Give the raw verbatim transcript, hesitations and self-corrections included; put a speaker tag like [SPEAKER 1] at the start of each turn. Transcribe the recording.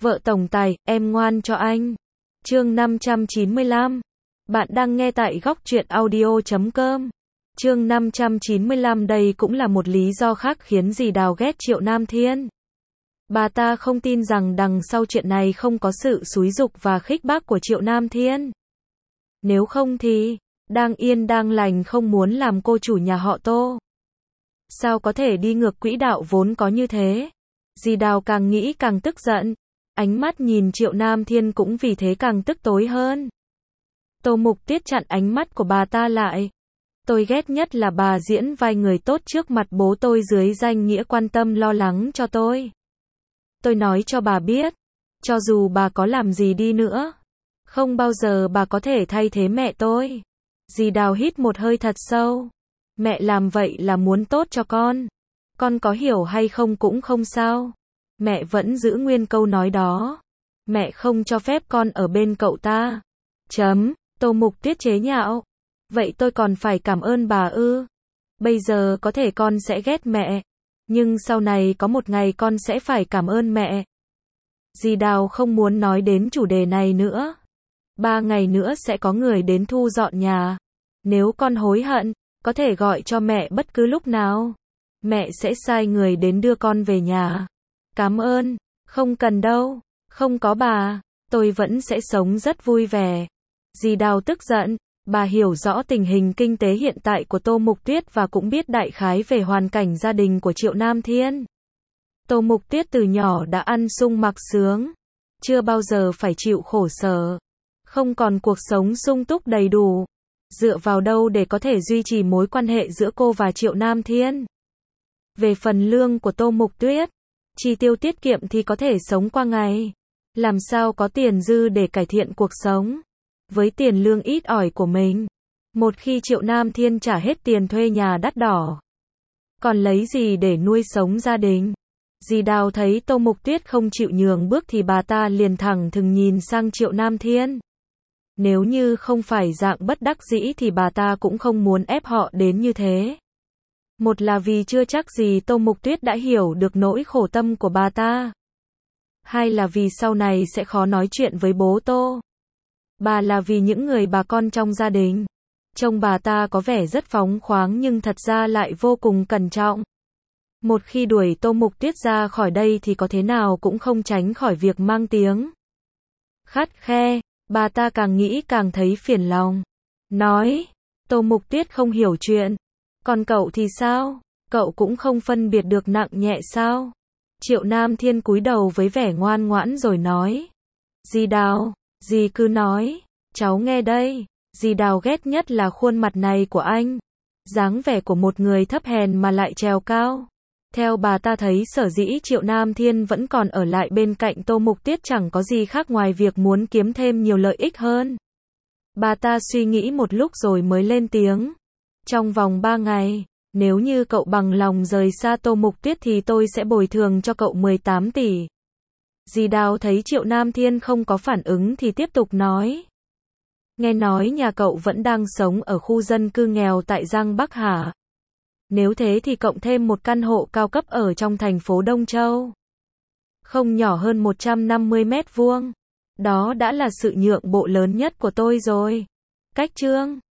[SPEAKER 1] Vợ tổng tài, em ngoan cho anh. Chương năm trăm chín mươi lăm. Bạn đang nghe tại góc truyện audio chấm com. Chương năm trăm chín mươi lăm. Đây cũng là một lý do khác khiến dì Đào ghét Triệu Nam Thiên. Bà ta không tin rằng đằng sau chuyện này không có sự xúi giục và khích bác của Triệu Nam Thiên. Nếu không thì, đang yên đang lành không muốn làm cô chủ nhà họ Tô. Sao có thể đi ngược quỹ đạo vốn có như thế? Dì Đào càng nghĩ càng tức giận. Ánh mắt nhìn Triệu Nam Thiên cũng vì thế càng tức tối hơn. Tô Mục Tuyết chặn ánh mắt của bà ta lại. Tôi ghét nhất là bà diễn vai người tốt trước mặt bố tôi dưới danh nghĩa quan tâm lo lắng cho tôi. Tôi nói cho bà biết, cho dù bà có làm gì đi nữa, không bao giờ bà có thể thay thế mẹ tôi. Dì Đào hít một hơi thật sâu. Mẹ làm vậy là muốn tốt cho con. Con có hiểu hay không cũng không sao. Mẹ vẫn giữ nguyên câu nói đó. Mẹ không cho phép con ở bên cậu ta. Chấm. Tô Mục Tuyết chế nhạo. Vậy tôi còn phải cảm ơn bà ư? Bây giờ có thể con sẽ ghét mẹ, nhưng sau này có một ngày con sẽ phải cảm ơn mẹ. Dì Đào không muốn nói đến chủ đề này nữa. Ba ngày nữa sẽ có người đến thu dọn nhà. Nếu con hối hận, có thể gọi cho mẹ bất cứ lúc nào. Mẹ sẽ sai người đến đưa con về nhà. Cảm ơn. Không cần đâu. Không có bà, tôi vẫn sẽ sống rất vui vẻ. Dì Đào tức giận. Bà hiểu rõ tình hình kinh tế hiện tại của Tô Mục Tuyết và cũng biết đại khái về hoàn cảnh gia đình của Triệu Nam Thiên. Tô Mục Tuyết từ nhỏ đã ăn sung mặc sướng, chưa bao giờ phải chịu khổ sở, không còn cuộc sống sung túc đầy đủ. Dựa vào đâu để có thể duy trì mối quan hệ giữa cô và Triệu Nam Thiên? Về phần lương của Tô Mục Tuyết, chi tiêu tiết kiệm thì có thể sống qua ngày. Làm sao có tiền dư để cải thiện cuộc sống? Với tiền lương ít ỏi của mình, một khi Triệu Nam Thiên trả hết tiền thuê nhà đắt đỏ, còn lấy gì để nuôi sống gia đình? Dì Đào thấy Tô Mục Tuyết không chịu nhường bước thì bà ta liền thẳng thừng nhìn sang Triệu Nam Thiên. Nếu như không phải dạng bất đắc dĩ thì bà ta cũng không muốn ép họ đến như thế. Một là vì chưa chắc gì Tô Mục Tuyết đã hiểu được nỗi khổ tâm của bà ta. Hai là vì sau này sẽ khó nói chuyện với bố Tô. Ba là vì những người bà con trong gia đình. Trông bà ta có vẻ rất phóng khoáng nhưng thật ra lại vô cùng cẩn trọng. Một khi đuổi Tô Mục Tuyết ra khỏi đây thì có thế nào cũng không tránh khỏi việc mang tiếng khắt khe. Bà ta càng nghĩ càng thấy phiền lòng. Nói, Tô Mục Tuyết không hiểu chuyện. Còn cậu thì sao? Cậu cũng không phân biệt được nặng nhẹ sao? Triệu Nam Thiên cúi đầu với vẻ ngoan ngoãn rồi nói. Dì Đào, dì cứ nói, cháu nghe đây. Dì Đào ghét nhất là khuôn mặt này của anh. Dáng vẻ của một người thấp hèn mà lại trèo cao. Theo bà ta thấy sở dĩ Triệu Nam Thiên vẫn còn ở lại bên cạnh Tô Mục Tuyết chẳng có gì khác ngoài việc muốn kiếm thêm nhiều lợi ích hơn. Bà ta suy nghĩ một lúc rồi mới lên tiếng. Trong vòng ba ngày, nếu như cậu bằng lòng rời xa Tô Mục Tuyết thì tôi sẽ bồi thường cho cậu mười tám tỷ. Dì Đào thấy Triệu Nam Thiên không có phản ứng thì tiếp tục nói. Nghe nói nhà cậu vẫn đang sống ở khu dân cư nghèo tại Giang Bắc hả? Nếu thế thì cộng thêm một căn hộ cao cấp ở trong thành phố Đông Châu. Không nhỏ hơn một trăm năm mươi mét vuông. Đó đã là sự nhượng bộ lớn nhất của tôi rồi. Cách chương